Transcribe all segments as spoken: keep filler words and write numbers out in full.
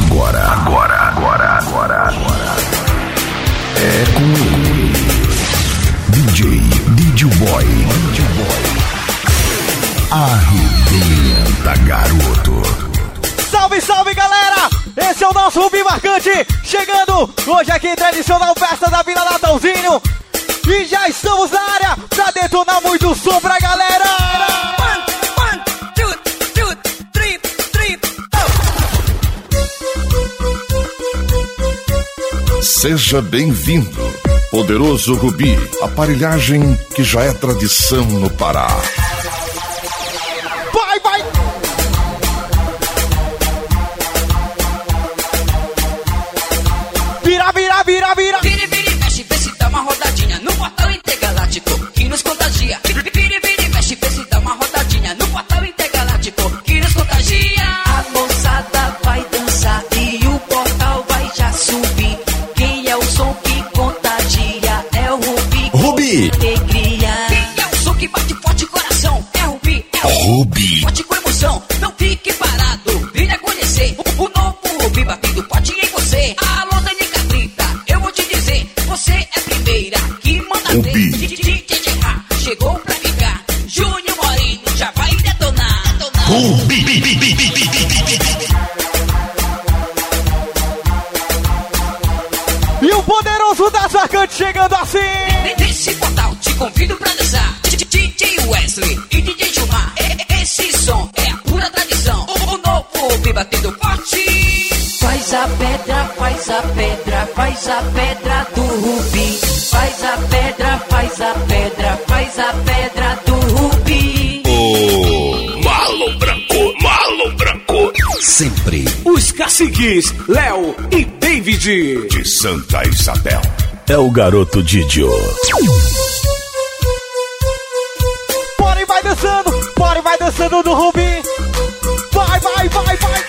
Agora, agora, agora, agora, agora. É com ele. D J, D J Boy, D J Boy. Arrebenta, garoto. Salve, salve, galera! Esse é o nosso Rubi Marcante, chegando hoje aqui em tradicional festa da Vila Natalzinho. E já estamos na área pra detonar muito som pra galera! One, one, two, two, three, three, oh. Seja bem-vindo, Poderoso Rubi, aparelhagem que já é tradição no Pará. Vai, vai! Vira, vira, vira, vira! Vire, vire, mexe, vê se dá uma rodadinha no portal intergaláctico que nos contagia. Vire, vire, vire, mexe, vê se dá uma rodadinha no portal intergaláctico que nos contagia. A moçada vai dançar e o portal vai já subir. Quem é o som que contagia? É o Rubi. Rubi! Alegria. Quem é o som que bate forte coração? É o Rubi. É o Rubi. Forte com emoção, não fique parado. Venha conhecer o, o novo Rubi batendo forte em você. Alô, Dani Catrita, eu vou te dizer, você é a primeira que manda Rubi. ver. D J chegou pra ficar. Júnior Moreno já vai detonar. detonar. Rubi. E o Poderoso das Marcantes chegando assim! Nesse portal te convido pra dançar. D J Wesley e D J Gilmar. Esse som é a pura tradição. O novo Rubi batendo forte. Faz a pedra, faz a pedra, faz a pedra do Rubi. Faz a pedra, faz a pedra, faz a pedra do Rubi. Oh, Malo Branco, Malo Branco. Sempre Os caciques, Léo e David. de Santa Isabel. É o garoto Didio. Bora e vai dançando! Bora e vai dançando do Rubi! Vai, vai, vai, vai!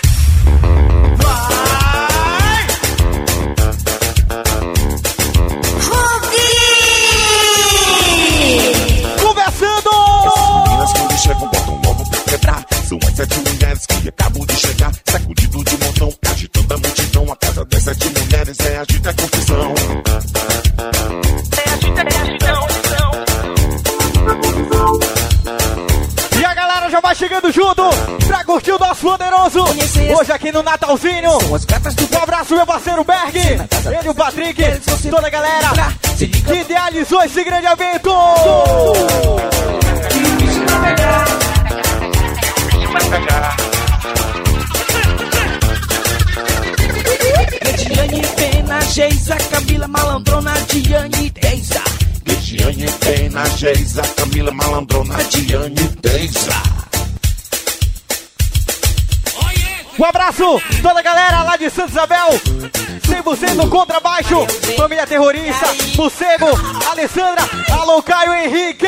Conversando! Meninas quando chegam botam logo pra quebrar. São as sete mulheres que acabam de chegar. Sacudido de montão, agitando a multidão. A casa das sete mulheres é agita a confusão. É agita, é agitão, E a galera já vai chegando junto pra curtir o nosso Poderoso. Hoje aqui no Natalzinho. Um abraço, meu parceiro Berg. Ele, o Patrick, toda a galera que idealizou esse grande evento. Diane Pena, Geisa, Camila Malandrona, Diane Deisa. Diane Pena, Geisa, Camila Malandrona, Diane Deisa. Um abraço, toda a galera lá de Santa Isabel. cem por cento contrabaixo. Família Terrorista, Morcego, Alessandra, alô Caio Henrique.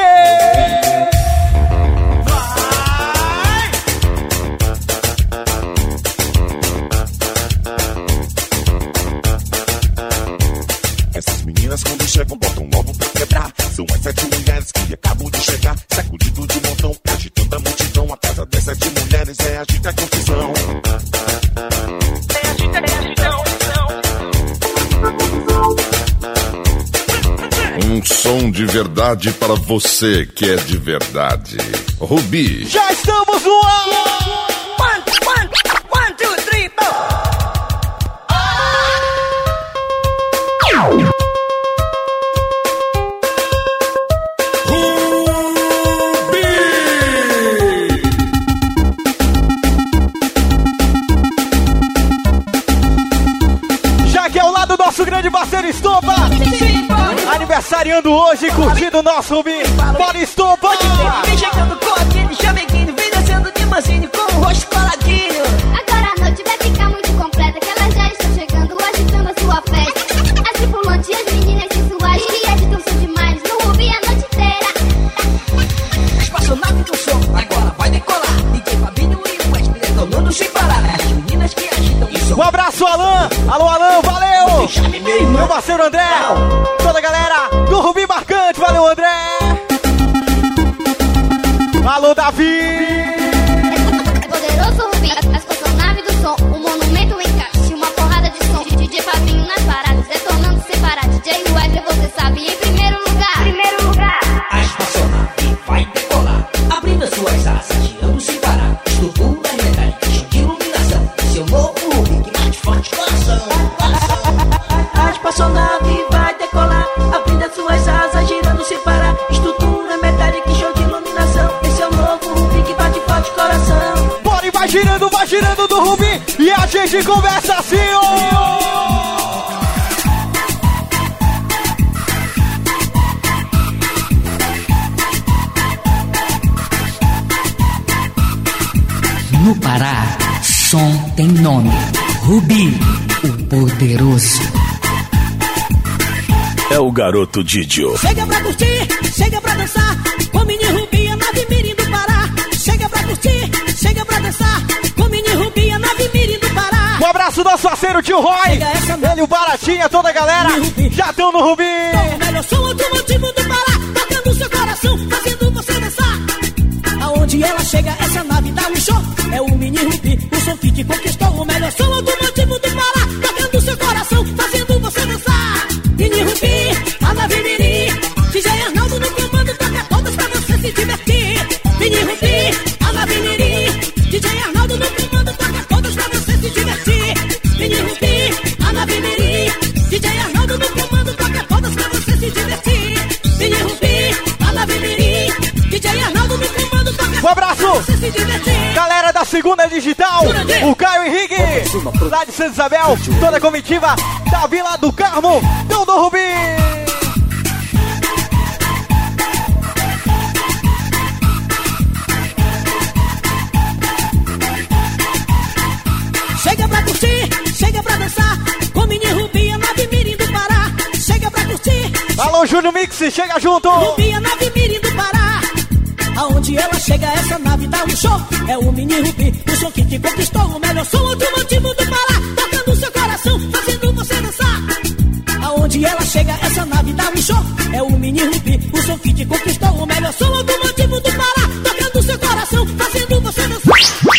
Essas meninas quando chegam botam logo pra quebrar. São as sete mulheres que acabam de chegar. Sacudido de montão, agitando a multidão. A casa das sete mulheres é agita a confusão. É agita, é agitão, Um som de verdade para você que é de verdade. Rubi. Já estamos no ar. One, one, one, two, three, four. Já que é ao lado do nosso grande parceiro Estopa. Aniversariando hoje, curtindo o nosso Rubi. Bora, Estopa! Vem chegando com aquele chameguinho, vem dançando de mansinho com o rosto coladinho. Agora a noite vai ficar muito completa, que elas já estão chegando, agitando a sua festa. As tripulantes e as meninas sensuais que agitam são demais, no Rubi a noite inteira. Espaçonave do som, agora vai decolar. D J Fabinho e o Wesley detonando sem parar. As meninas que agitam e som. Um abraço, Alan! Alô, Alan, valeu! Meu parceiro André! Toda a galera do Rubi Marcante, valeu, André! Alô, Davi! Poderoso Rubi, a espaçonave do som, um monumento em casa. Se uma A espaçonave vai decolar, abrindo as suas asas, girando sem parar. Estrutura metálica e show de iluminação. Esse é o novo Rubi que bate forte coração. Bora e vai girando, vai girando do Rubi. E a gente conversa assim, ó. No Pará, som tem nome. Rubi, o poderoso. É o garoto Didio. Chega pra curtir, chega pra dançar. Com mini Rubi, a nave mirim do Pará. Chega pra curtir, chega pra dançar. Com mini Rubi, a nave mirim do Pará. Um abraço do nosso parceiro tio Roy. Ele, o Baratinha, toda a galera. Já estão no Rubi. O melhor som automotivo do Pará. Tocando seu coração, fazendo você dançar. Aonde ela chega, essa nave dá um show. É o mini Rubi, o som que te conquistou. O melhor som automotivo do Pará. Tocando seu coração, fazendo você dançar. Mini Rubi, a nave mirim. D J Arnaldo no comando, toca todas pra você se divertir. Mini Rubi, a nave mirim. D J Arnaldo no comando, toca todas pra você se divertir. Mini Rubi, a nave mirim. D J Arnaldo no comando, toca todas pra você se divertir. Mini Rubi, a nave mirim. D J Arnaldo no comando, toca Um abraço, pra você se divertir. galera da Segunda Digital, o Caio Henrique, lá de Santa Isabel, toda a comitiva da Vila do Carmo, do do Rubi. Chega pra curtir, chega pra dançar. Com mini Rubi, a nave mirim do Pará. Chega pra curtir. Alô, Júnior Mix, chega junto. Rubi, a nave mirim do Pará. Aonde ela chega, essa nave dá um show. É o mini Rubi, o som que te conquistou. O melhor som automotivo do Pará. Tocando seu coração, fazendo você dançar. Aonde ela chega, essa nave dá um show. É o mini Rubi, o som que te conquistou. O melhor som automotivo do Pará. Tocando seu coração, fazendo você dançar.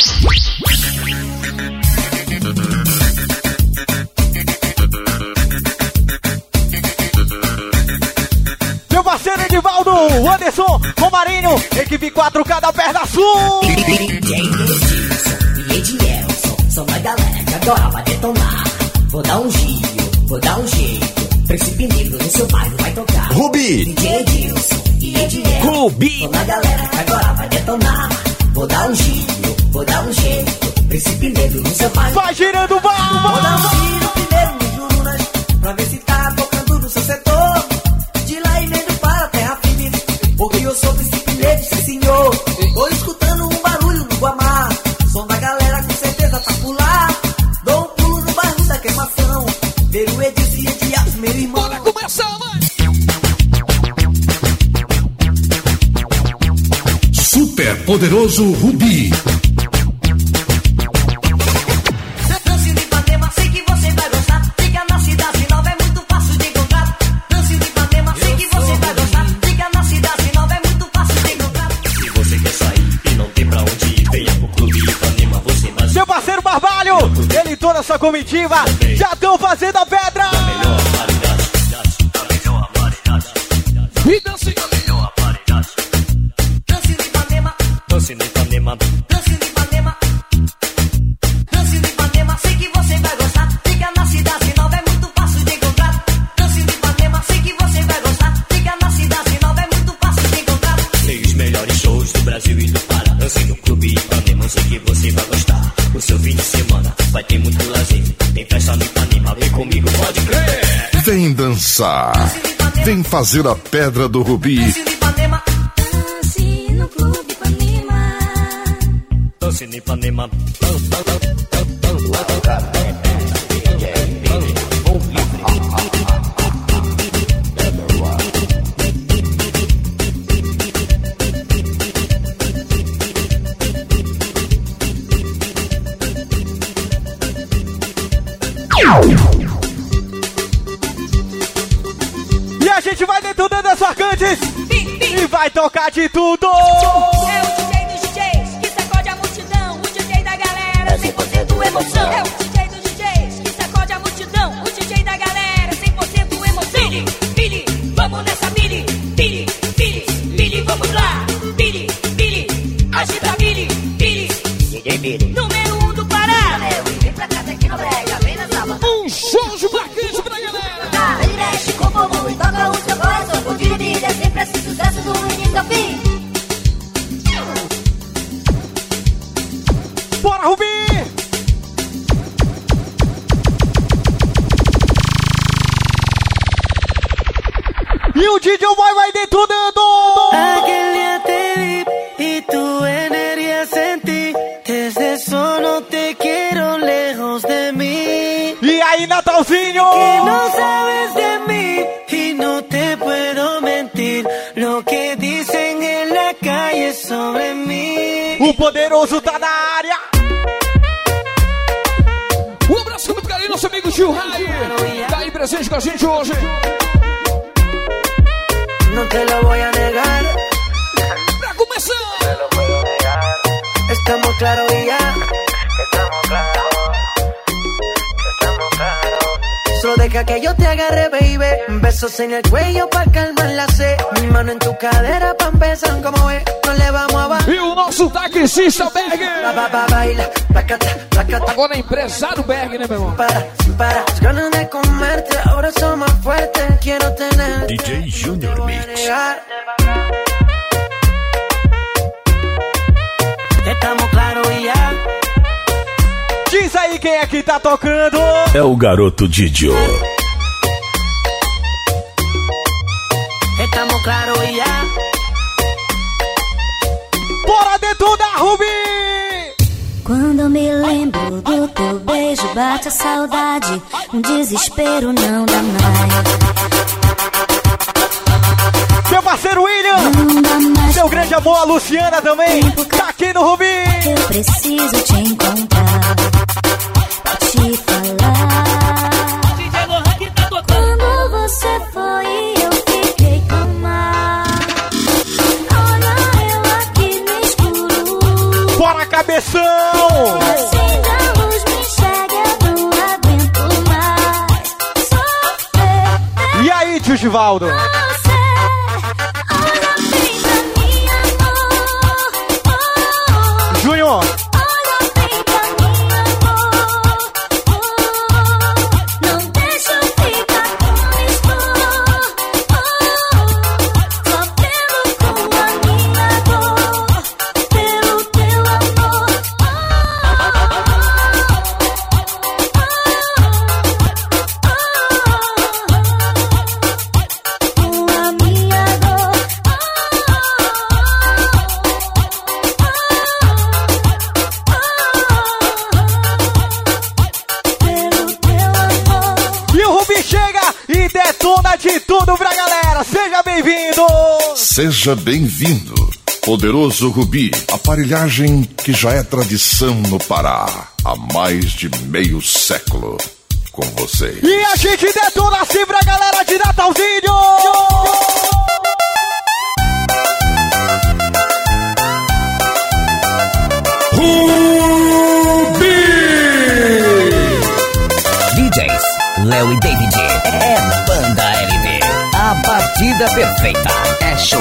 Meu parceiro Edivaldo, Anderson, Romarinho, equipe quatro K da Perna Sul. D J Edilson e Edielson são uma galera que adora vai detonar. Vou dar um giro, vou dar um jeito. Príncipe Negro no seu bairro vai tocar. Rubi. D J Edilson e Edielson Rubi. são uma galera que agora vai detonar. Vou dar um giro, vou dar um jeito. Príncipe Negro no seu bairro. Vai girando, vai. Vou dar um giro primeiro nos Jurunas, pra ver se tá tocando no seu setor. De lá e vendo para a terra firme, porque eu sou príncipe negro, sim senhor. Tô escutando um barulho no Guamá. Som da galera com certeza tá por lá. Dou um pulo no bairro da queimação. Ver o Edilson e Edielson, meu irmão. Bora começar, mãe! Super poderoso Rubi. Ele e toda a sua comitiva já estão fazendo a pedra. E dance Dance no Ipanema, dance no Ipanema, dance no Ipanema, dance no Ipanema, sei que você vai gostar. Fica na cidade nova, é muito fácil de encontrar. Dance no Ipanema, sei que você vai gostar. Fica na cidade nova, é muito fácil de encontrar. Tem os melhores shows do Brasil e do Pará. Dance no Clube Ipanema, sei que você vai gostar. O seu fim de semana vai ter muito lazer. Tem festa no Ipanema, vem comigo, pode crer. Vem dançar. Vem fazer a pedra do Rubi. Dance no Ipanema, Dance no Clube Ipanema. dance no Ipanema. E a gente vai detonando as marcantes e vai tocar de tudo. É o D J dos D Js que sacode a multidão, o D J da galera, cem por cento emoção. É o D J dos D Js que sacode a multidão, o D J da galera, cem por cento emoção. Billy, Billy, vamos nessa Billy, Billy, Billy, Billy, vamos lá. Billy, Billy, agita Billy, Billy, D J Billy, número um do Pará. vem pra casa que não brega, vem nessa E o D J Boy vai detonando. Aquel día te vi y tu energía sentí. Desde eso no te quiero lejos de mí. E aí, Natalzinho? Que no sabes de mí y no te puedo mentir. Lo que dicen en la calle sobre mí. O poderoso tá na área. Um abraço muito carinho, nosso amigo Gil Rai. Tá aí presente com a gente hoje. No te lo voy a negar. Pra começar. No te lo puedo negar. Estamos claros y ya. Estamos claros. Estamos claros. Solo deja que yo te agarre, baby. Besos en el cuello pa' calmar la sed. Mi mano en tu cadera pa' empezar, como ves. No le vamos a bajar. E o nosso taxista Berg. Ba, ba, ba, baila, placata, placata. Agora é empresário Berg, né, meu irmão? Para, para, las ganas de comerte. Ahora son más fuertes. Quiero tener. D J Junior Mix. Estamos claros y ya. Diz aí quem é que tá tocando. É o garoto Didio. Estamos claros y ya. Bora detonar, Rubi! Quando me lembro do teu beijo, bate a saudade. Um desespero não dá mais. Meu parceiro William, seu grande amor, a Luciana também, tá aqui no Rubi. Eu preciso te encontrar, pra te falar. Quando você foi, eu fiquei calma. Olha eu aqui no escuro. Bora, cabeção! Acende a luz, me enxerga, eu não aguento mais sofrer. E aí, tio Givaldo? Júnior! Olha bem pra mim, amor. Oh, não deixa eu ficar como estou. Oh, sofrendo com a minha dor pelo teu amor. Com a minha dor. E detona de tudo pra galera, seja bem-vindo! Seja bem-vindo, Poderoso Rubi, aparelhagem que já é tradição no Pará há mais de meio século. Com vocês. E a gente detona assim pra galera de Natalzinho! Rubi! D Js Léo e David. É Banda L B. A batida perfeita. É show.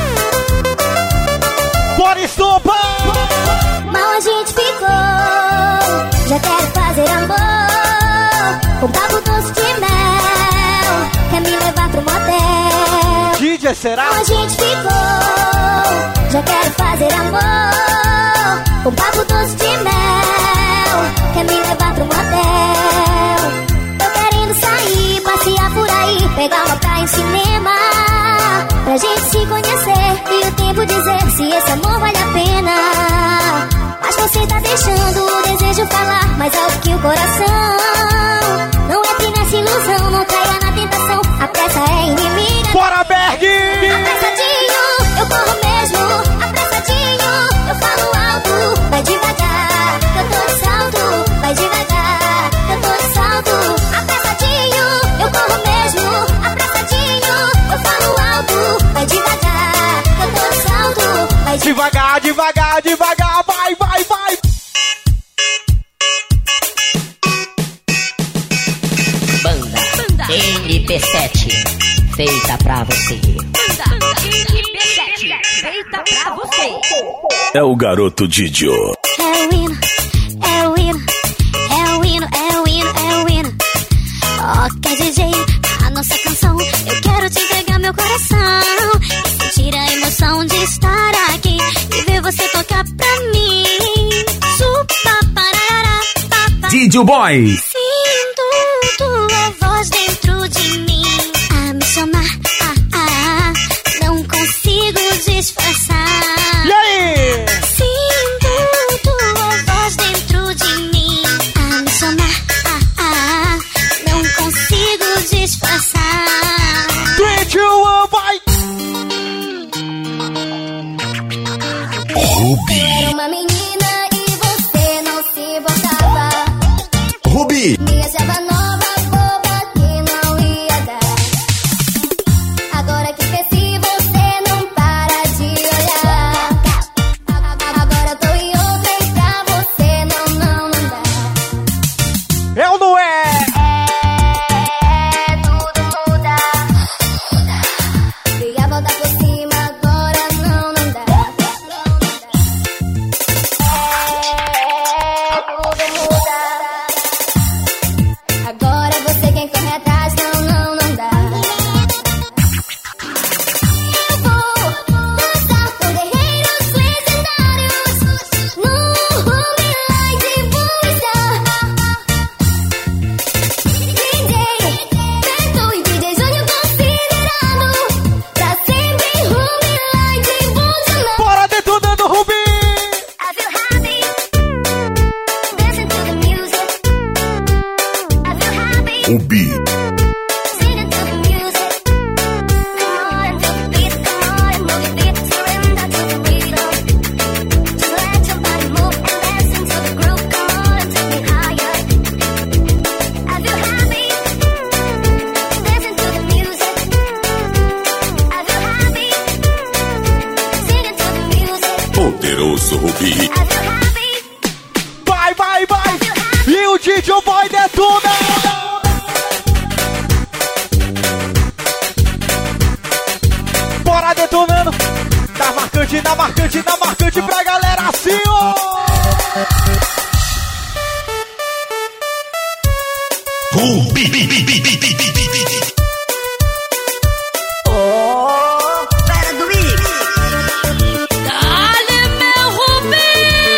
Bora, estopa! Mal a gente ficou. Já quero fazer amor. Com papo doce de mel. Quer me levar pro motel. D J, será? Mal a gente ficou. Já quero fazer amor. Com papo doce de mel. Quer me levar pro motel. Sair, passear por aí, pegar uma praia, um cinema, pra gente se conhecer e o tempo dizer se esse amor vale a pena. Mas você tá deixando o desejo falar mais alto que o coração. Não entre nessa ilusão, não caia na tentação. A pressa é inimiga. Bora, Berg! Apressadinho, eu corro mesmo. Apressadinho, eu falo alto. Vai devagar, que eu tô de salto. Vai devagar, que eu tô de salto. Eu corro mesmo, apressadinho. Eu falo alto, vai devagar. Eu tô de salto, vai devagar, devagar, devagar, vai, vai, vai. Banda, Banda N P sete, feita pra você. Banda N P sete, feita pra você. É o garoto Didio. É o hino, é o hino, é o hino, é o hino, é o hino. Ok, D J, a nossa canção. Eu quero te entregar meu coração e sentir a emoção de estar aqui e ver você tocar pra mim. Supa, parará, papá. Didio Boy. Sinto tua voz dentro de mim a me chamar. Ah, ah, disfarçar. três, dois, um, vai! Rubi. Era uma menina e você não se importava. Rubi. Me achava nova, boba, que não ia dar. Agora que cresci, você não para de olhar. Agora eu tô em outra e pra você não, não, não dá. É ou não é? É, tudo muda. Dei a volta por cima, agora não, não dá. É, tudo muda. Agora você quem corre atrás, não, não, não dá. Eu vou dançar com guerreiros legendários no Rubi Light vou estar. D J Beto e D J Júnior considerado pra sempre Rubi Light vou chamar. Bora detonando, Rubi! I feel happy dancing to the music. I feel happy Rubi. singing to the music. Come on to the beat, come on and move your feet, surrender to the rhythm. Just let your body move and dance into the groove. Come on and take me higher. I feel happy dancing to the music. I feel happy singing to the music. Poderoso Rubi. I feel happy. Vai, vai, vai! E o D J vai detonar! Bora detonando! Na marcante, na marcante, na marcante pra galera assim, ó! Rubi. Fera do Mix. Dale, meu Rubi!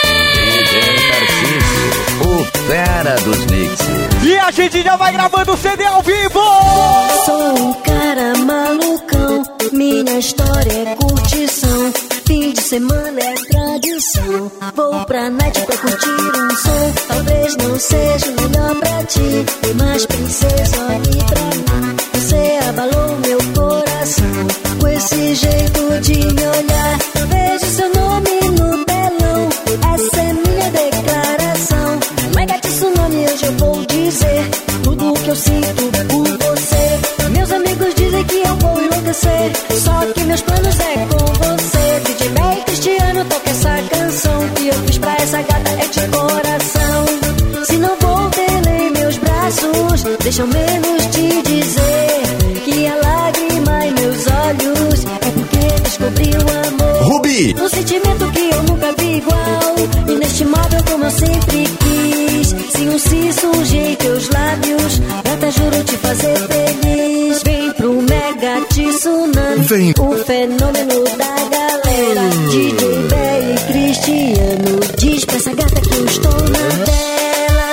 O fera dos mixes. E a gente já vai gravando o C D ao vivo! Sou um cara malucão, minha história é curtição. Fim de semana é tradição. Vou pra night pra curtir um som. Talvez não seja o melhor pra ti, mas princesa, olhe pra mim. Você abalou meu coração com esse jeito de me olhar. Vejo seu nome no telão, essa é minha declaração. Mega tsunami, hoje eu vou dizer tudo o que eu sinto por você. Meus amigos dizem que eu vou enlouquecer, só que meus planos é com você. D J Bay Cristiano toca essa canção que eu fiz pra essa gata, é de coração. Se não vou ter em meus braços, deixa eu menos te dizer que a lágrima em meus olhos é porque descobri o amor. Rubi. Um sentimento que eu nunca vi igual, inestimável como eu sempre quis. Se um si surgir em teus lábios, gata, juro te fazer feliz. Vem pro Mega Tsunami, Vem. o fenômeno da galera. D J Bay e Cristiano, diz pra essa gata que eu estou na tela.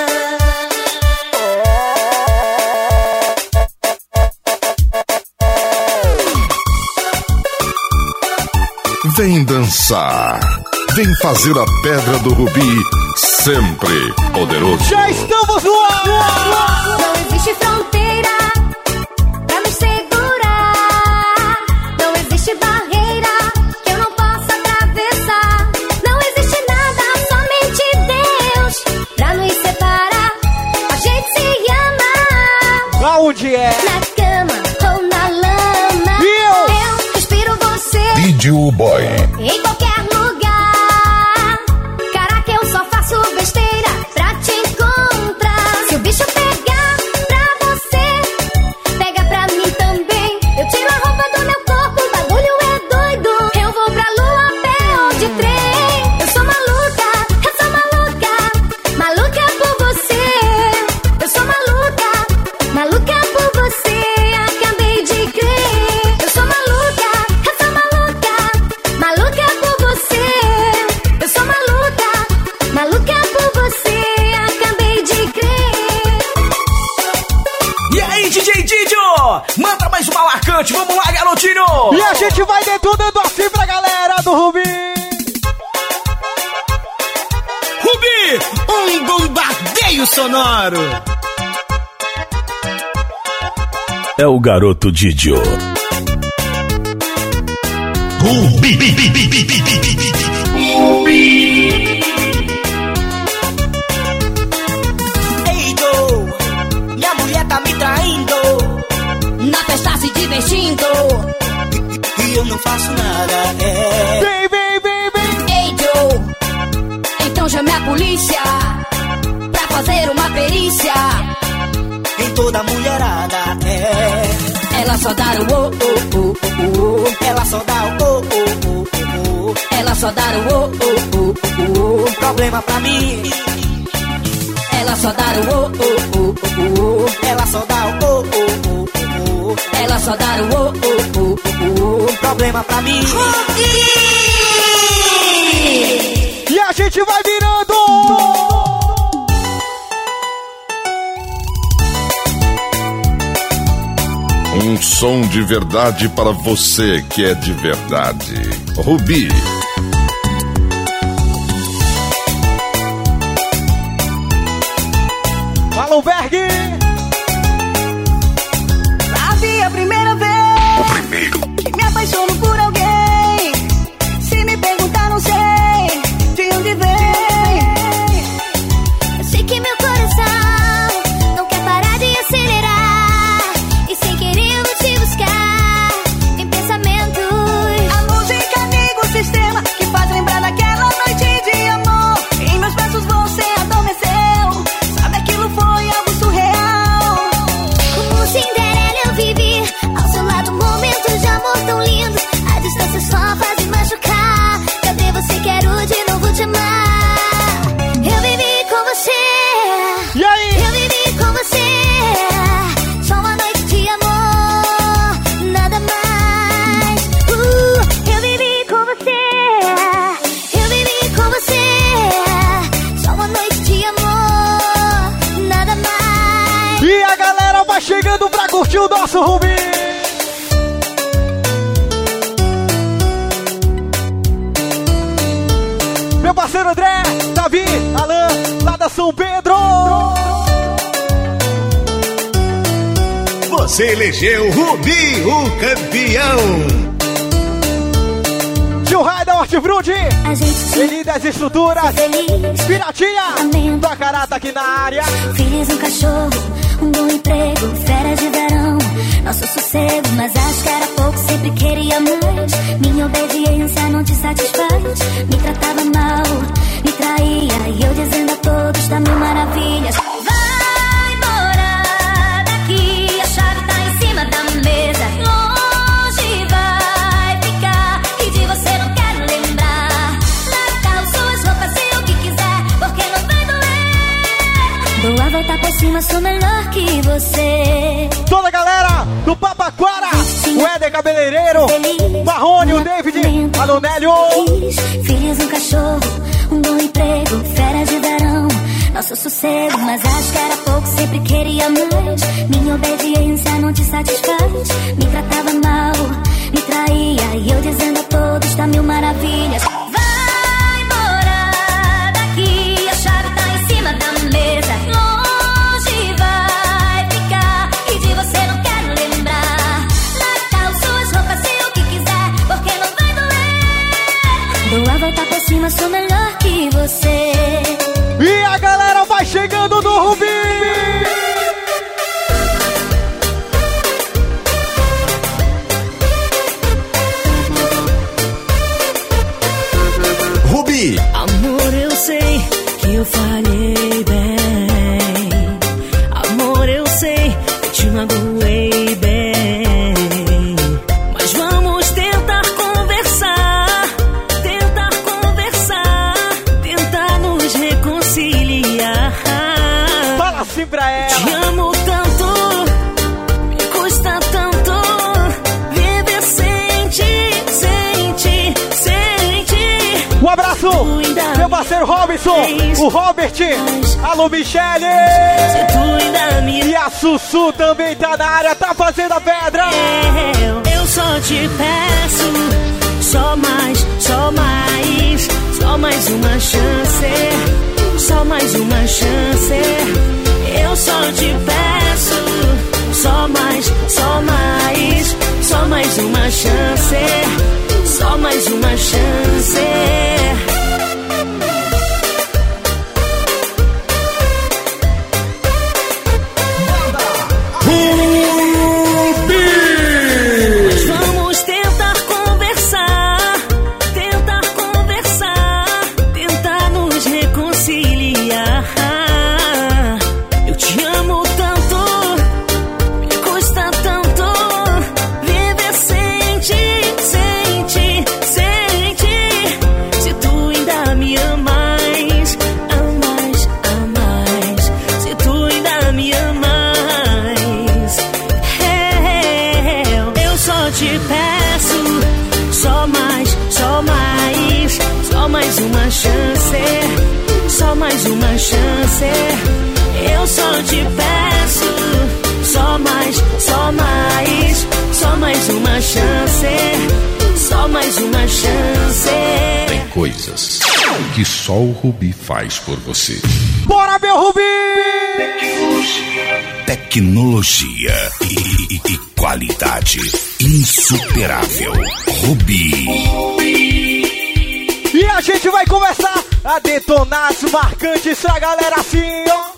Vem dançar. Vem fazer a pedra do Rubi sempre poderoso. Já estamos no ar! Não existe fronteira pra me segurar. Não existe barreira que eu não possa atravessar. Não existe nada, somente Deus pra nos separar. A gente se ama Aonde é? na cama ou na lama. E eu? Eu respiro você D J Boy. em qualquer lugar. Caraca, eu só faço besteira pra te encontrar. Se o bicho pegar pra você, pega pra mim também. Eu tiro a roupa do meu corpo, o bagulho é doido. Eu vou pra lua a pé ou de trem. Eu sou maluca, eu sou maluca, maluca por você. Eu sou maluca, maluca por você. Acabei de crer. Eu sou maluca, eu sou maluca, maluca por você. Eu sou maluca, maluca por você. Acabei de crer. E aí, D J Didio? Manda mais uma marcante, vamos lá, garotinho! E a gente vai detonando assim pra galera do Rubi! Rubi, um bombardeio sonoro. É o garoto Didio. Rubi. Ei, Joe, minha mulher tá me traindo. Na festa se divertindo. E eu não faço nada, é. Vem, vem, vem, vem. Ei, Joe, então chame a polícia pra fazer uma perícia em toda mulherada, é. Ela só dá o oh, oh, oh, oh, oh. Ela só dá o oh, oh, oh, oh, oh. Ela só dá o oh, oh, oh, oh, oh. Problema pra mim. Ela só dá o oh, oh, oh, oh, oh. Ela só dá o oh, oh, oh, oh, oh. Ela só dá o oh, oh, oh, oh, oh. Problema pra mim. E a gente vai virando. Um som de verdade para você que é de verdade. Rubi. Fala o Berg. Sabe a primeira vez O primeiro que me apaixono por alguém. Se me perguntar, não sei de onde vem. Eu sei que meu coração não quer parar de acelerar. E sem querer eu vou te buscar em pensamentos. A música liga o sistema que faz lembrar daquela noite de amor. Em meus braços você adormeceu. Sabe, aquilo foi algo surreal. Como Cinderela eu vivi ao seu lado, momentos de amor tão lindos. A distância só faz me machucar. Cadê você? Quero de novo te amar. Eu vivi com você. E aí? Eu vivi com você. Só uma noite de amor, nada mais. Uh, eu vivi com você. Eu vivi com você. Só uma noite de amor, nada mais. E a galera vai chegando pra curtir o nosso Rubi. Meu parceiro André, Davi, Alan, lá da São Pedro. Você elegeu Rubi, o campeão. Tio Raida Hortifruti, A gente Eli das Estruturas, feliz. Piratinha, Amém. do Acará tá aqui na área. Fiz um cachorro, um bom emprego, férias de verão, nosso sossego, mas acho que era pouco, sempre queria mais. Minha obediência não te satisfaz, me tratava mal, me traía, e eu dizendo a todos tá mil maravilhas. Vai embora daqui, a chave tá em cima da mesa, longe vai ficar, e de você não quero lembrar. Natal, suas roupas e o que quiser, porque não vai doer. Dou a volta por cima, sou melhor que você. Toda a galera do Papaquara, o Éder Cabeleireiro, Marrone, o David, alô Nélio. Fiz um cachorro, um bom emprego, férias de verão, nosso sossego, mas acho que era pouco, sempre queria mais. Minha obediência não te satisfaz, me tratava mal, me traía, e eu dizendo a todos tá mil maravilhas. Vai embora daqui, a chave tá em cima da mesa, longe vai ficar, e de você não quero lembrar. Natal, suas roupas e o que quiser, porque não vai doer. Dou a volta por cima, sou melhor que você. E a galera vai chegando no Rubi. Rubi. Amor, eu sei que eu falhei bem. Amor, eu sei que te magoei bem. Mas vamos tentar conversar, tentar conversar, tentar nos reconciliar. Fala assim pra ela. Te amo tanto, me custa tanto viver sem ti, sem ti, sem ti. Um abraço, meu parceiro Robinson, o Robert, alô Michele. E a Sussu também tá na área, tá fazendo a pedra. Eu, eu só te peço, só mais, só mais, só mais uma chance, só mais uma chance. Eu só te peço, só mais, só chance, só mais uma chance. Vamos tentar conversar, tentar conversar, tentar nos reconciliar. Eu te amo tanto, me custa tanto viver sem ti, sem ti, sem ti. Se tu ainda me amas, amas, amas. Se tu ainda me amas, eu, eu só te peço, só mais, só mais, só mais uma chance, só mais uma chance. Eu só te peço, só mais, só mais, só mais uma chance, só mais uma chance. Tem coisas que só o Rubi faz por você. Bora, meu Rubi! Tecnologia e, e- e qualidade insuperável. Rubi. E a gente vai começar a detonar as marcantes pra galera assim, ó.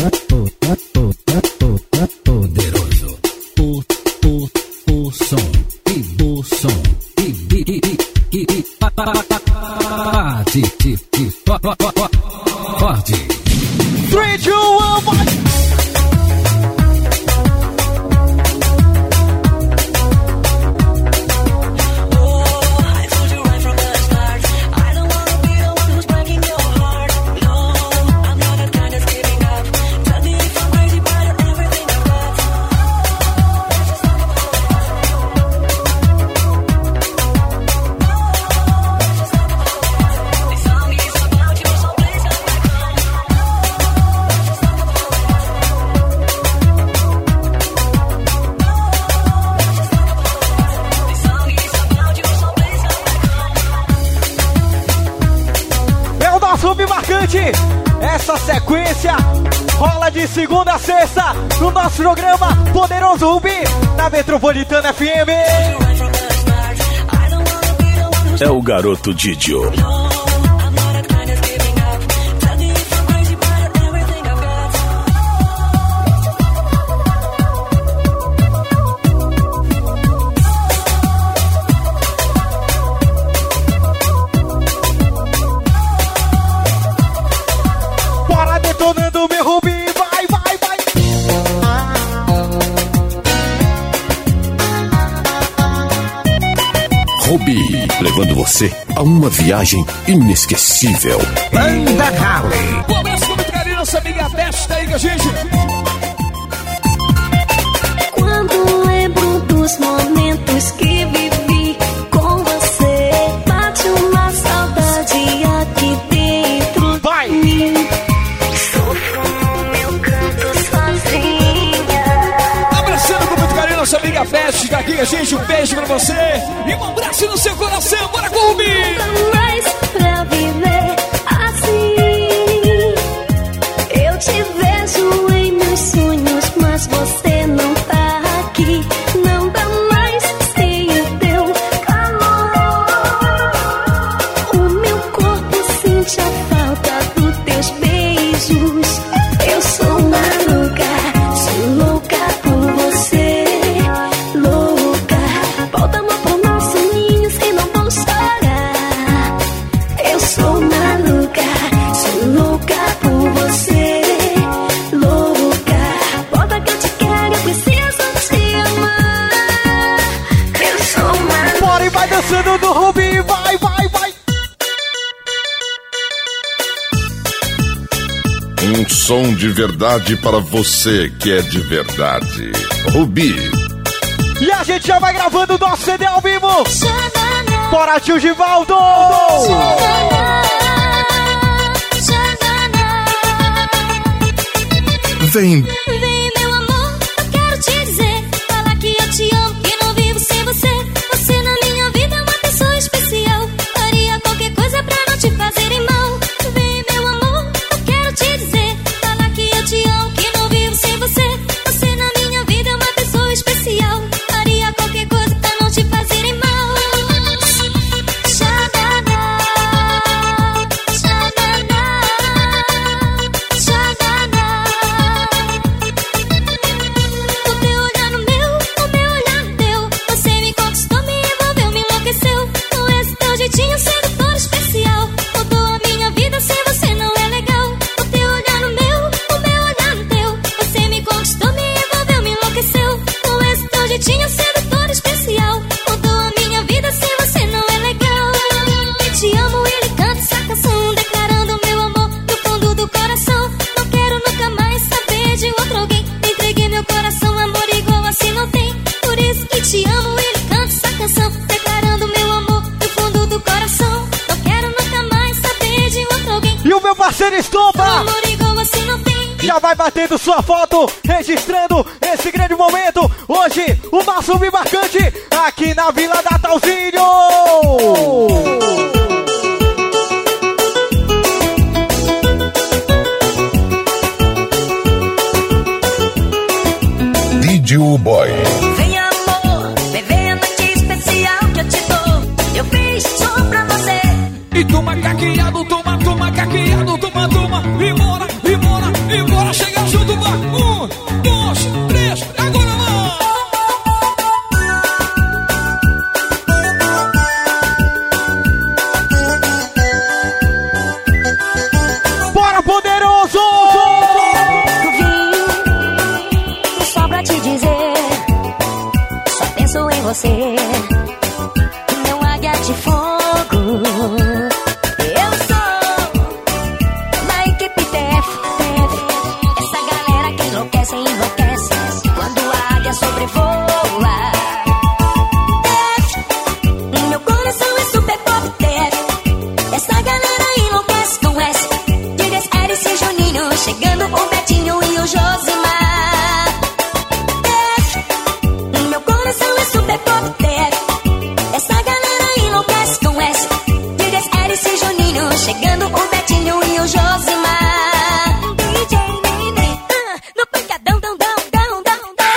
Poderoso. O, o, o som. E o som. E, e, e, e, e, pa, pa, pa, pa, pa, ti, ti, ti, pa, pa, pa, pa, forte. três, dois, um, vai! Essa sequência rola de segunda a sexta no nosso programa Poderoso Rubi na Metropolitana F M. É o garoto Didio. Detonando meu Rubi, vai, vai, vai. Rubi, levando você a uma viagem inesquecível. Banda Harley. Um abraço com muito carinho, nossa amiga Besta aí com a gente. Quando lembro dos momentos que vivi com você, bate uma saudade aqui dentro. Vai! De mim. Sofro no meu canto sozinha. Abraçando com muito carinho, nossa amiga Besta tá aqui com a gente. Um beijo pra você e um abraço no seu coração. Bora com o Rubi! Nunca mais pra viver assim. Eu te vejo em meus sonhos, mas você não tá aqui. Não dá mais sem o teu calor. O meu corpo sente a falta dos teus beijos. Eu sou maluca, sou louca por você. Louca, volta amor pro nosso ninho, se não vou chorar. Eu sou maluca, sou louca por você. Louca, volta que eu te quero, eu preciso te amar. Eu sou maluca. Bora e vai dançando do Rubi, vai, vai, vai. Um som de verdade para você que é de verdade. Rubi. E a gente já vai gravando o nosso C D ao vivo. Bora, tio Givaldo. Vem. Vem, meu amor, eu quero te dizer. Falar que eu te amo, que não vivo sem você. Você na minha vida é uma pessoa especial. Faria qualquer coisa pra não te fazerem mal. Vem, meu amor, eu quero te dizer. Falar que eu te amo, que não vivo sem você. Você na minha vida é uma pessoa especial. Faria qualquer coisa pra não te fazerem mal. Mercedes Topa já vai batendo sua foto, registrando esse grande momento. Hoje, o nosso Bimarcante aqui na Vila Natalzinho. D J Boy. Vem amor, vem ver a noite especial que eu te dou. Eu fiz só pra você. E toma caqueado, toma, toma caqueado, toma, toma. E bora, e bora, e bora chegar junto. Um, dois, três, agora lá. Bora, poderoso! Vim só pra te dizer, só penso em você. Meu águia de fogo. Eu sou da equipe T F. Essa galera que enlouquece, enlouquece quando a águia sobrevoa. Meu coração é super pop T F. Essa galera enlouquece com S. Digas Eris e Juninho, chegando o Betinho e o Josimar. Meu coração é super pop T F. Essa galera enlouquece com S. Digas Eris e Juninho, chegando o Betinho e o Josimar. D J Nenê, ah, no pancadão, dão, dão, dão, dão, dão.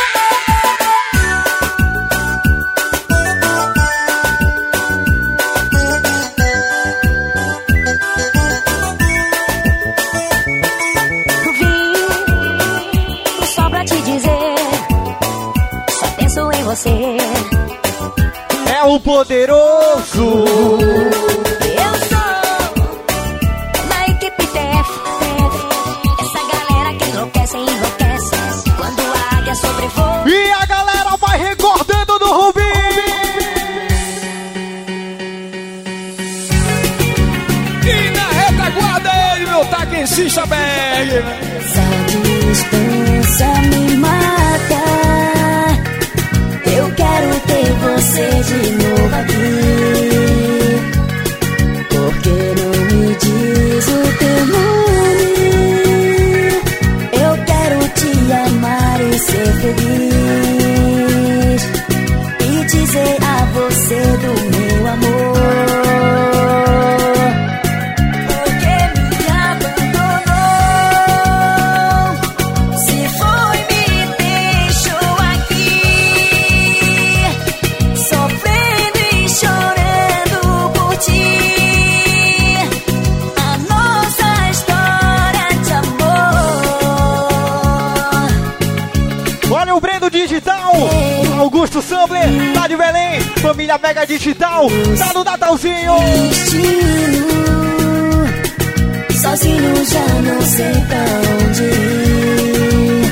Vim só pra te dizer, só penso em você. É o poderoso. Eu sou da equipe T F. Essa galera que enlouquece, enlouquece quando a águia sobrevoa. E a galera vai recordando do Rubi. E na retaguarda ele, meu taquicista Berg. Essa distância me mata. Eu quero ter você de novo aqui. Por que não me diz o teu nome? Eu quero te amar e ser feliz. E dizer a você do meu amor. Augusto Sampler, tá de Belém, família Mega Digital, tá no Natalzinho. Destino, sozinho já não sei pra onde ir.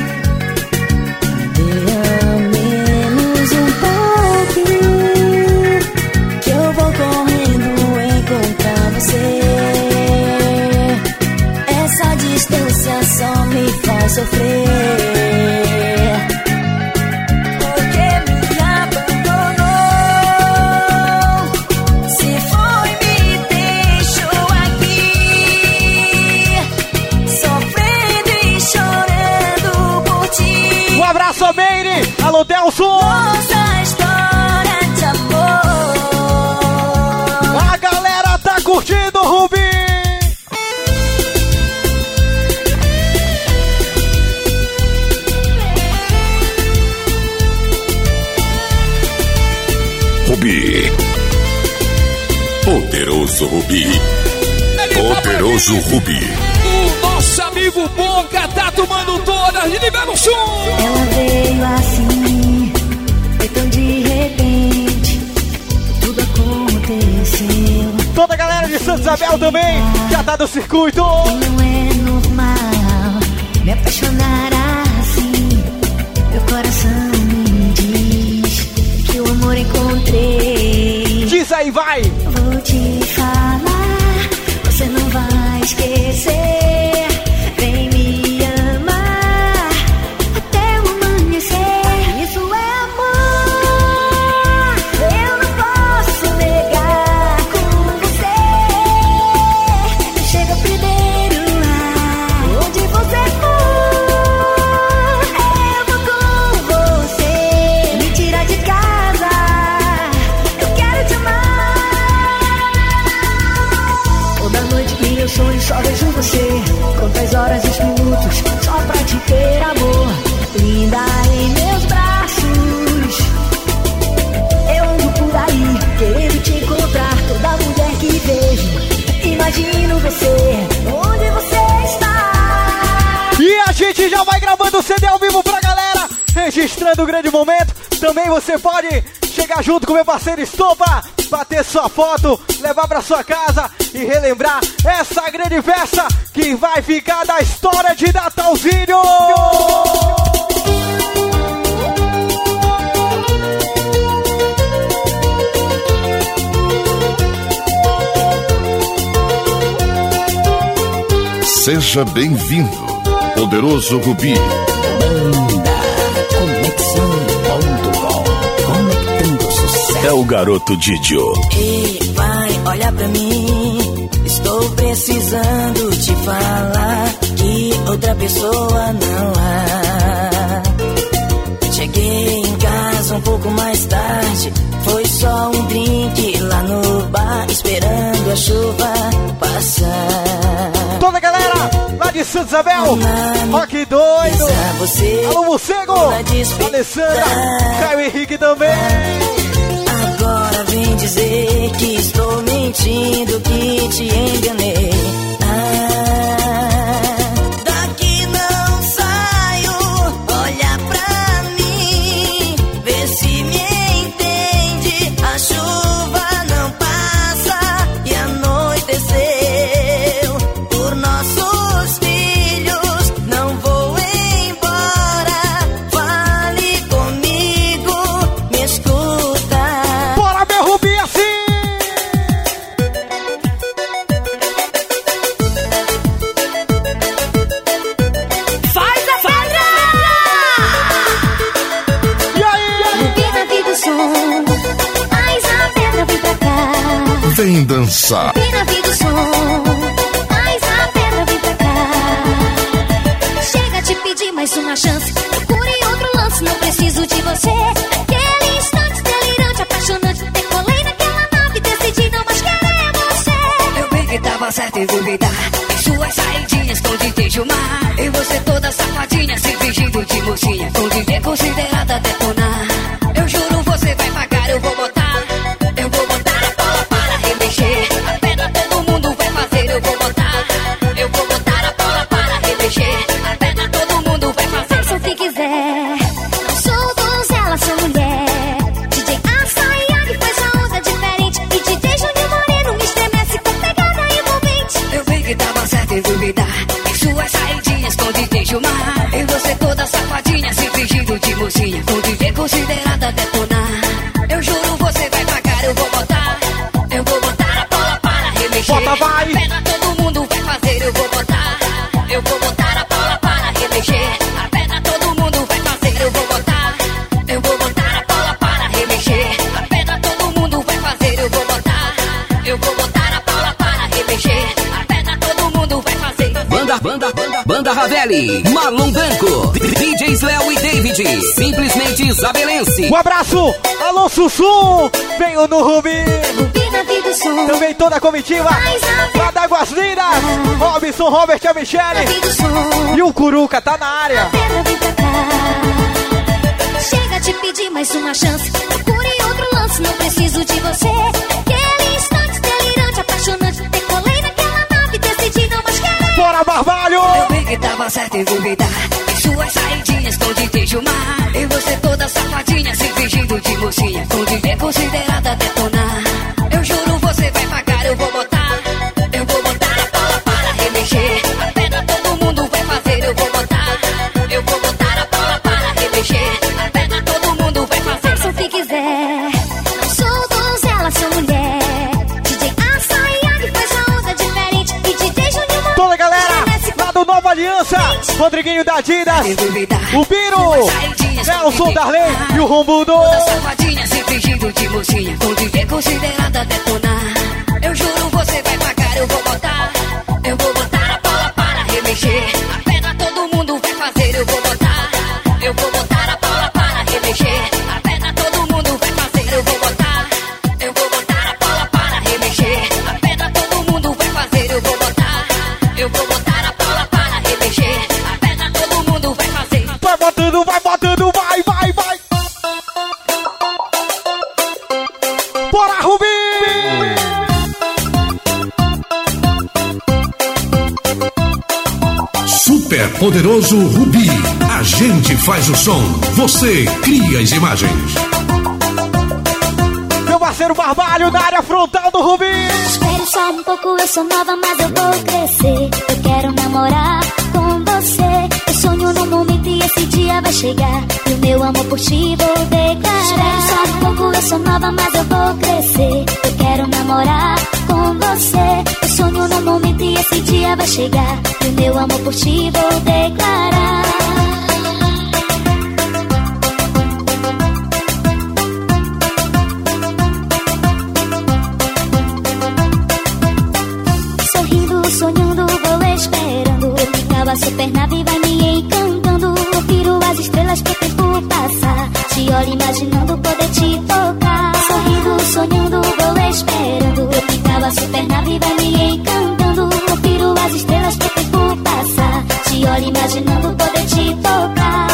Dê ao menos um pouquinho, que eu vou correndo encontrar você. Essa distância só me faz sofrer. Alô, Delson! Nossa história de amor. A galera tá curtindo o Rubi! Rubi. Poderoso Rubi. Poderoso Rubi. O nosso amigo Boca tá tomando todas e libera o som. Ela veio assim, foi tão de repente, tudo aconteceu. Toda a galera de Santa Isabel também já tá no circuito. Não é normal me apaixonar assim. Meu coração me diz que o amor encontrei. Diz aí, vai! Vou te falar, você não vai esquecer. Vem me amar até o amanhecer. Isso é amor, eu não posso negar com você. Chega primeiro o C D ao vivo pra galera, registrando o grande momento. Também você pode chegar junto com meu parceiro Estopa, bater sua foto, levar pra sua casa e relembrar essa grande festa que vai ficar da história de Natalzinho. Seja bem-vindo, Poderoso Rubi. Banda Conexão ponto com, conectando sucesso. É o garoto Didio. Ei, vai, olha pra mim. Estou precisando te falar que outra pessoa não há. Cheguei em casa um pouco mais tarde. Foi só um drink lá no bar, esperando a chuva passar. Toda a galera lá de Santa Isabel, Rock doido, Alô Morcego, Alessandra, Caio Henrique também. Agora vem dizer que estou mentindo, que te enganei. Ah, daqui não saio, olha pra mim, vê se me entende. A chuva não passa e anoiteceu. Por nossos filhos não vou embora. Fale comigo, me escuta. Bora, meu Rubi, assim! Faz a pedra! E aí? Rubi na vida do som, faz a pedra, vem pra cá. Vem dançar. Rubi na vida do som, faz a pedra, vem pra cá. Chega te pedir mais uma chance, procure outro lance, não preciso de você. Aquele instante delirante, apaixonante, decolei naquela nave, decidi não mais querer você. Eu bem que tava certo em duvidar em suas saidinhas com desejo mar. E você toda safadinha, se fingindo de mocinha, com viver considerada detonar. Eu juro, você vai pagar, eu vou botar. Eu vou botar a bola para remexer. A pedra todo mundo vai fazer, eu vou botar. Eu vou botar a bola para remexer. A pedra todo mundo vai fazer. Faça o que quiser, não sou donzela, sou mulher. D J Açaiag faz a onda diferente, e D J Júnior Moreno me estremece com pegada envolvente. Eu bem que tava certo em duvidar em suas saidinhas com desejo mar. E você toda safadinha, se fingindo de mocinha, com viver considerada detonar. Eu juro, você vai pagar, eu vou botar. Eu vou botar a bola para remexer. Bota, vai! A pedra todo mundo vai fazer, eu vou botar. Eu vou botar a bola para remexer. A pedra todo mundo vai fazer, eu vou botar. Eu vou botar a bola para remexer. A pedra todo mundo vai fazer, eu vou botar. Eu vou botar a bola para remexer. A pedra todo mundo vai fazer. Banda, banda, banda, banda Ravelli, Malum Branco, D Js Léo e David, simplesmente isabelense. Um abraço, alô Sussu, venho no Rubi. Rubi na vida do som, Também toda a comitiva lá da Águas Lindas, Robson, Robert e a Michele. E o Curuca tá na área. pedra, vem pra cá. Chega te pedir mais uma chance, procure outro lance, não preciso de você. Aquele instante delirante, apaixonante, decolei naquela nave, decidi não mais querer. Bora, Barbalho! Eu bem que tava certo em duvidar em suas saidinhas com desejo mar. E você toda safadinha, se fingindo de mocinha, com viver considerada detonar. Eu juro, você vai pagar, eu vou botar. Eu vou botar a bola para remexer. A pedra todo mundo vai fazer, eu vou botar. Eu vou botar a bola para remexer. A pedra todo mundo vai fazer. Faça o que quiser, não sou donzela, sou mulher. D J Açaiag faz a onda diferente, e D J Júnior Moreno Toda a galera lá do Nova Aliança, Rodriguinho da Adidas, o Biro, Nelson Darley e o Rombudo. Toda safadinha, se fingindo de mocinha, com viver considerada detonar. Eu juro, você vai pagar, eu vou botar. Eu vou botar a bola para remexer. A pedra todo mundo vai fazer, eu vou botar. Eu vou botar a bola para remexer. A pedra todo mundo vai fazer, eu vou botar. Eu vou botar a bola para remexer. A pedra todo mundo vai fazer, eu vou botar. Eu vou botar a bola para remexer. A pedra todo mundo vai fazer. Vai botando, vai botando, vai, vai, vai. Bora, Rubi! Super Poderoso Rubi, a A gente faz o som, você cria as imagens. Meu parceiro Barbalho na área frontal do Rubi. Espere só um pouco, eu sou nova, mas eu vou crescer. Eu quero namorar com você. Eu sonho num momento e esse dia vai chegar. E o meu amor por ti vou declarar. Espere só um pouco, eu sou nova, mas eu vou crescer. Eu quero namorar com você. Eu sonho num momento e esse dia vai chegar. E o meu amor por ti vou declarar. Sonhando, vou esperando. Eu ficava super nave, vai me encantando. Eu viro as estrelas pro tempo passar. Te olho imaginando poder te tocar. Sorrindo, sonhando, vou esperando. Eu ficava super nave, vai me encantando. Eu viro as estrelas pro tempo passar. Te olho imaginando poder te tocar.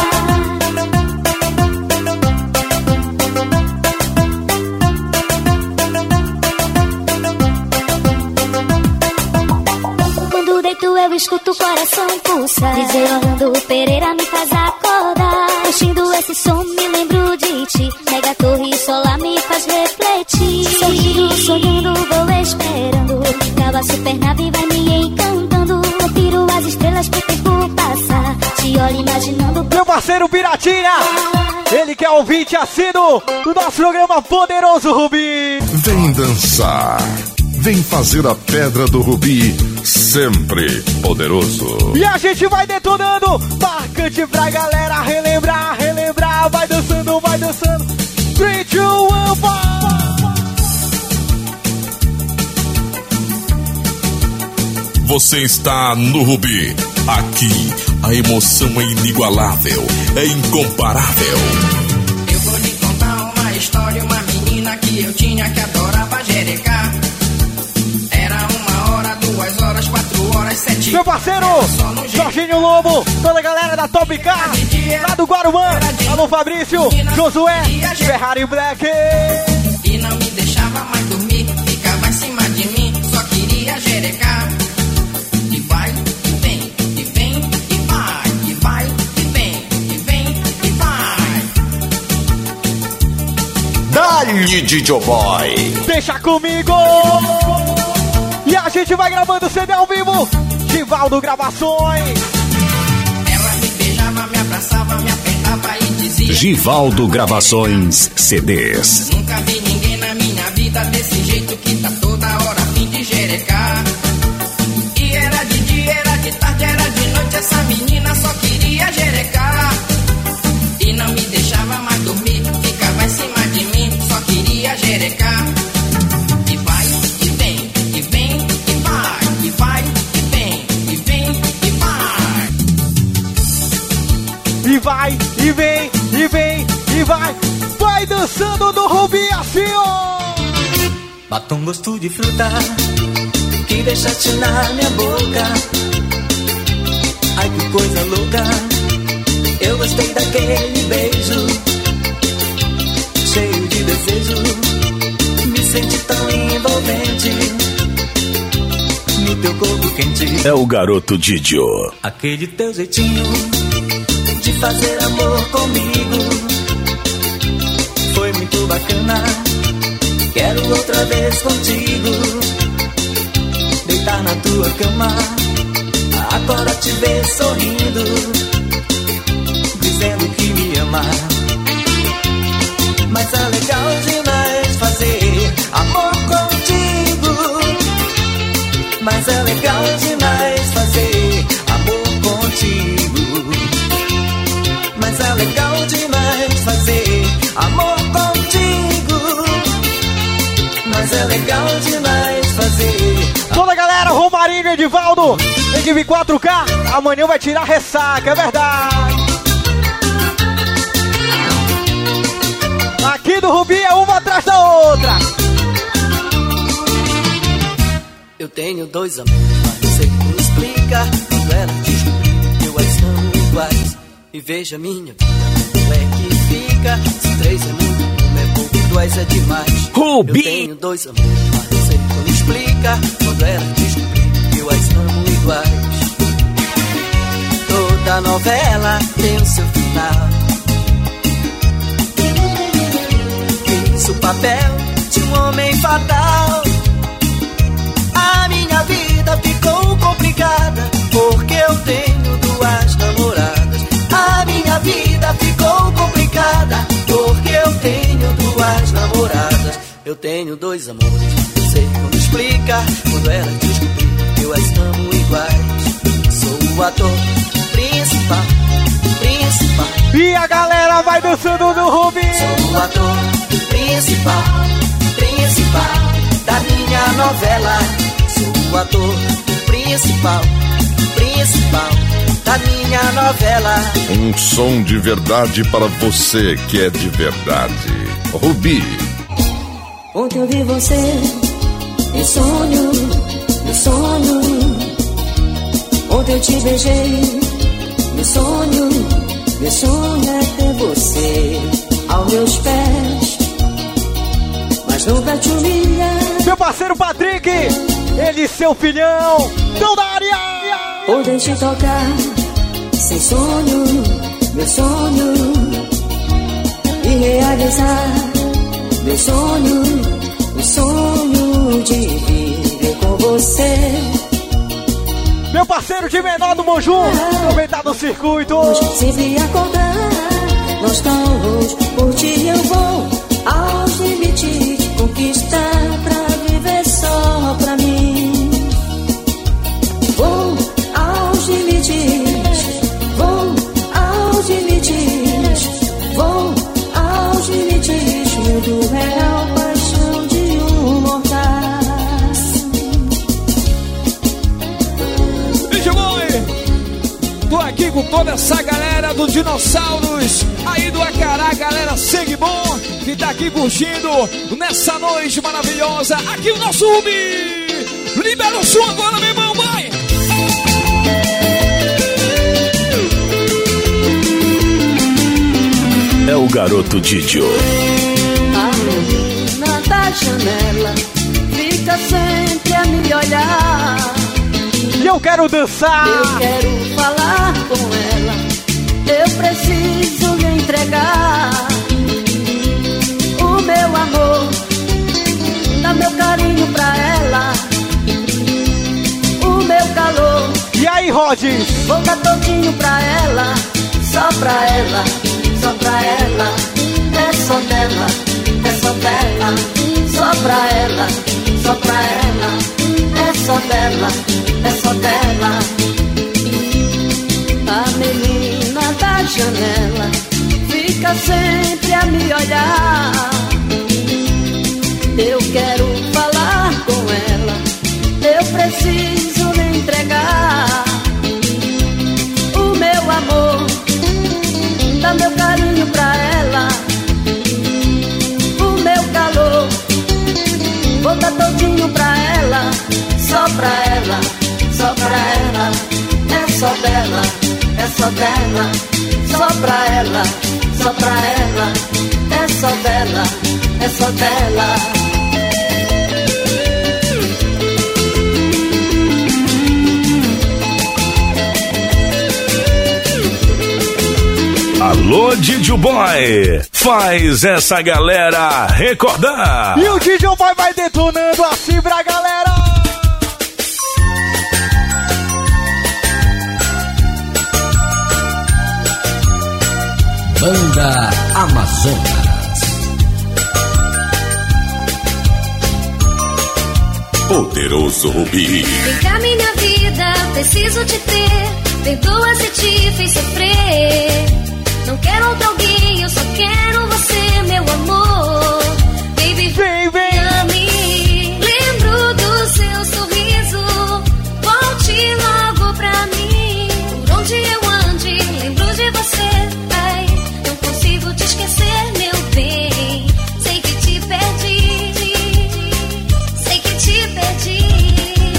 Eu escuto o coração pulsar. Dizer Orlando Pereira me faz acordar. Curtindo esse som me lembro de ti. Mega Torre Solar me faz refletir. Sorrindo, sonhando, vou esperando. Eu ficava super nave, vai me encantando. Eu viro as estrelas pro tempo passar. Te olho imaginando. Meu parceiro Piratinha, ele que é ouvinte assíduo do nosso programa Poderoso Rubi. Vem dançar, vem fazer a Pedra do Rubi sempre poderoso. E a gente vai detonando, marcante pra galera relembrar, relembrar. Vai dançando, vai dançando. três, dois, um, Você está no Rubi. Aqui a emoção é inigualável, é incomparável. Eu vou lhe contar uma história, uma menina que eu tinha que adorava jerecar. Era uma hora, duas horas, quatro horas, sete. Meu parceiro Jorginho Lobo, toda a galera da Top Car, lá do Guarumã. Alô Fabrício, Josué, Ferrari Black. E não me deixava mais dormir, ficava em cima de mim, só queria jerecar. E vai, e vem, e vem, e vai, e vai, e vem, e vem, e vai. Dá-lhe, D J Boy. Deixa comigo. E a gente vai gravando C D ao vivo. Givaldo Gravações. Ela me beijava, me abraçava, me apertava e dizia: Givaldo Gravações C Ds. Nunca vi ninguém na minha vida desse jeito, que tá toda hora a fim de jerecar. E era de dia, era de tarde, era de noite, essa menina só queria jerecar. E não me deixava mais dormir, ficava em cima de mim, só queria jerecar. E vai, e vem, e vem, e vai, e vai, e vem, e vem, e vai. E vai, e vem, e vem, e vai. Vai dançando no Rubi assim, ó. Batom gosto de fruta que deixaste na minha boca. Ai, que coisa louca. Eu gostei daquele beijo, cheio de desejo. Me senti tão envolvente no teu corpo quente. É o garoto Didio. Aquele teu jeitinho de fazer amor comigo foi muito bacana. Quero outra vez contigo, deitar na tua cama, agora te ver sorrindo, dizendo que me ama. Mas é legal demais fazer amor contigo. Mas é legal demais fazer amor contigo. Mas é legal demais fazer amor contigo. Mas é legal demais fazer. Toda a galera, Romarinho e Edivaldo, equipe quatro K, amanhã vai tirar ressaca, é verdade. Aqui do Rubi é uma atrás da outra. Eu tenho dois amores, mas não sei como explicar. Quando ela descobrir que eu as amo iguais. E veja minha vida, como é que fica? Se três é muito, um é pouco, dois é demais. Rubi! Eu tenho dois amores, mas não sei como explicar. Quando ela descobrir que eu as amo iguais. Toda Toda novela tem o seu final. Fiz o papel de um homem fatal. A minha vida ficou complicada porque eu tenho duas namoradas. A minha vida ficou complicada porque eu tenho duas namoradas. Eu tenho dois amores, não sei como explicar. Quando ela descobrir que eu as amo iguais. Sou o ator principal, principal. E a galera vai dançando no Rubi. Sou o ator principal, principal da minha novela. Sou o ator principal, principal da minha novela. Um som de verdade para você que é de verdade. Rubi. Ontem eu vi você em sonho, no sonho. Ontem eu te beijei, meu sonho, meu sonho é ter você aos meus pés, mas nunca te humilha. Meu parceiro Patrick, ele seu filhão, toda a área. Ontem te tocar, sem sonho, meu sonho, e realizar meu sonho, o sonho de viver com você. Meu parceiro de menor do Monju, aproveitar do circuito. Sempre acordar, nós estamos, por ti eu vou aos limites, conquistar pra viver só pra mim. Vou aos limites, vou aos limites, vou aos limites, mundo real, paixão de um mortal. Tô aqui com toda essa galera do Dinossauros, aí do Acará, galera sangue bom, que tá aqui curtindo nessa noite maravilhosa. Aqui o nosso Rubi. Libera o som agora, meu irmão, vai! É o garoto Didio. A menina da janela fica sempre a me olhar. E eu quero dançar. Eu quero falar com ela. Eu preciso lhe entregar o meu amor, dar meu carinho pra ela, o meu calor. E aí, Rhodes? Vou dar todinho pra ela, só pra ela, só pra ela. É só dela, é só dela, só pra ela, só pra ela. É só dela, é só dela. A menina da janela fica sempre a me olhar. Eu quero falar com ela, eu preciso lhe entregar o meu amor, dar meu carinho pra ela, o meu calor. Vou dar todinho pra ela, só pra ela, só pra ela. É só dela, é só dela, só pra ela, só pra ela. É só dela, é só dela. Alô, Didio Boy, faz essa galera recordar. E o Didio Boy vai detonando assim pra galera. Banda Amazonas. Poderoso Rubi. Vem cá, minha vida, preciso te ter. Perdoa se te fiz sofrer. Não quero outro alguém, eu só quero você, meu amor. Baby, vem, vem. Ame. Lembro do seu sorriso. Volte logo pra mim. Por onde eu ande, lembro de você. Ai, não consigo te esquecer, meu bem. Sei que te perdi. Sei que te perdi.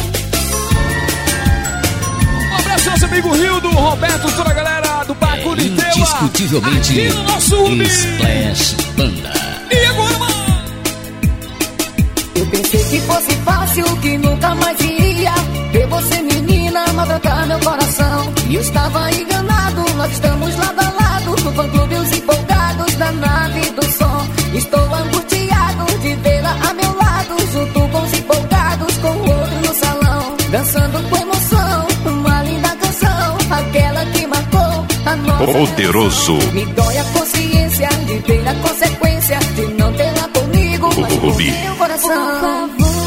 Um abraço, nosso amigo Rildo, Roberto, toda a galera do Baco de Teua. Indiscutivelmente, aqui no nosso Rubi. Splash Banda. E agora, mano? Eu pensei que fosse fácil, que nunca mais iria ver você, menina, maltratar meu coração. E eu estava enganado. nós estamos lado a lado, no fã-clube os empolgados da nave do som. Estou angustiado de vê-la a meu lado, junto com os empolgados, com o outro no salão, dançando com emoção, uma linda canção, aquela que marcou a nossa Poderoso. relação. Me dói a consciência de ver a consequência de não tê-la comigo, mas com Rubi. meu coração.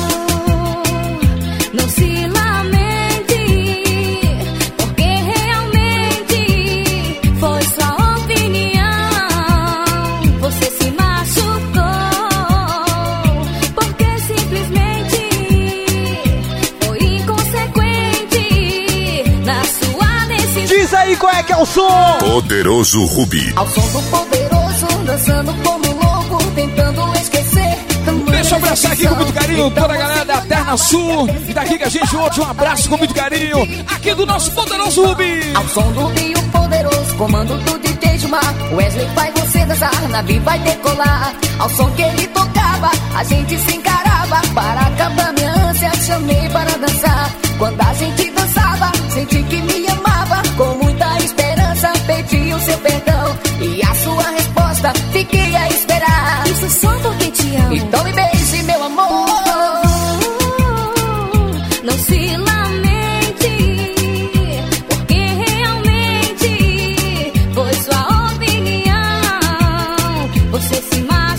Não se lamente, porque realmente foi sua opinião. Você se machucou, porque simplesmente foi inconsequente na sua decisão. Diz aí qual é que é o som. Poderoso Rubi. Ao som do poderoso, dançando como louco, tentando esquecer. Deixa eu abraçar aqui com muito carinho toda a galera da Terra Sul. E daqui que a gente hoje um abraço com muito carinho aqui do nosso Poderoso Rubi. Ao som do Rio Poderoso, comando do D J Gilmar, Wesley vai você dançar, navio vai decolar. Ao som que ele tocava, a gente se encarava. Para acabar minha ânsia, chamei para dançar. Quando a gente dançava, senti que me amava. Com muita esperança, pedi o seu perdão. E a sua resposta, fiquei a esperar. Isso só porque te amo. Então me beije, meu amor. Não se lamente, porque realmente foi sua opinião. Você se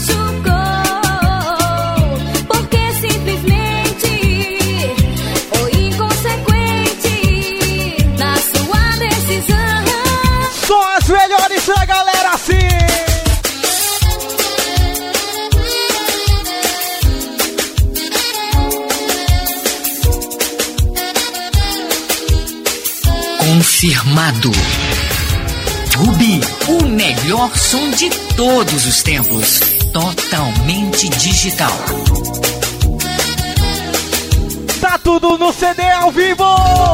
machucou, porque simplesmente foi inconsequente na sua decisão. Só as melhores da galera assim. Confirmado. Rubi, o melhor som de todos os tempos. Totalmente digital. Tá tudo no C D ao vivo.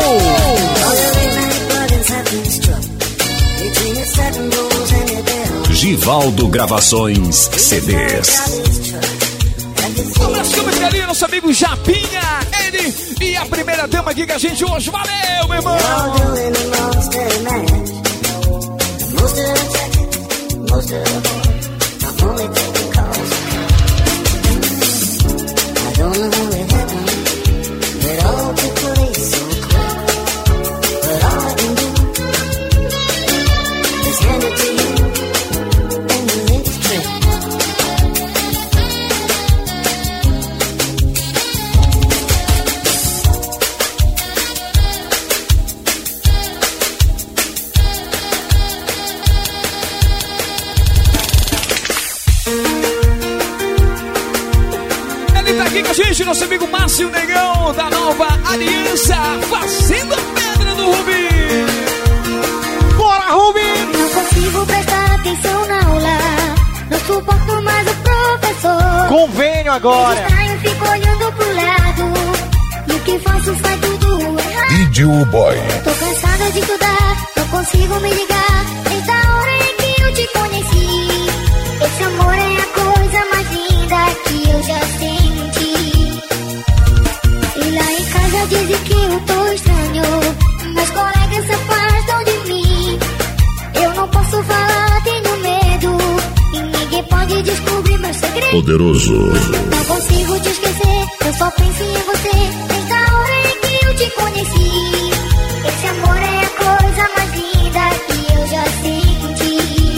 Givaldo Gravações C Ds. Um abraço com muito carinho, nosso amigo Japinha. Ele e a primeira dama aqui com a gente hoje. Valeu, meu irmão. Gente, nosso amigo Márcio Negão da Nova Aliança, fazendo a pedra do Rubi. Bora, Rubi! Não consigo prestar atenção na aula, não suporto mais o professor. Convênio agora. Me distraio, fico olhando pro lado, e o que faço faz tudo errado. D J Boy. Tô cansada de estudar, não consigo me ligar, desde a hora em que eu te conheci. Esse amor é a coisa mais linda que eu já senti. Dizem que eu tô estranho, meus colegas se afastam de mim. Eu não posso falar, tenho medo, e ninguém pode descobrir meus segredos. Poderoso. Não consigo te esquecer, eu só penso em você, desde a hora em que eu te conheci. Esse amor é a coisa mais linda que eu já senti.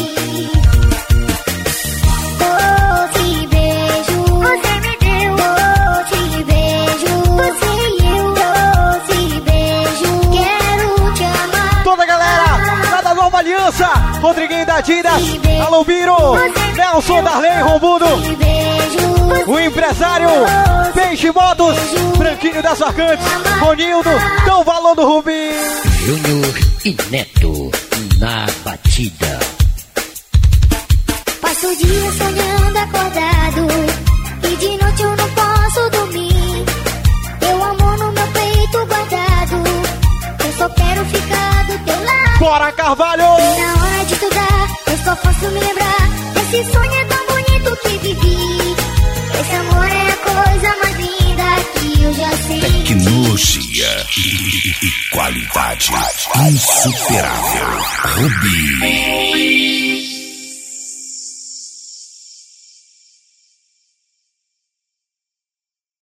Oh, te beijo, você me deu. Oh, te beijo, você e eu. Nova Aliança, Rodriguinho da Didas, Alô Biro, Nelson Darley Rombudo, o empresário Peixe Modos, Branquinho das Arcantes, Ronildo, Dão Valor do Rubi, Júnior e Neto na batida. Passo o dia sonhando acordado, e de noite eu não posso dormir. Teu amor no meu peito guardado, eu só quero ficar do teu lado. Bora, Carvalho! E na hora de estudar, eu só posso me lembrar desse sonho é tão bonito que vivi. Esse amor é a coisa mais linda que eu já senti. Tecnologia. qualidade insuperável. Rubi.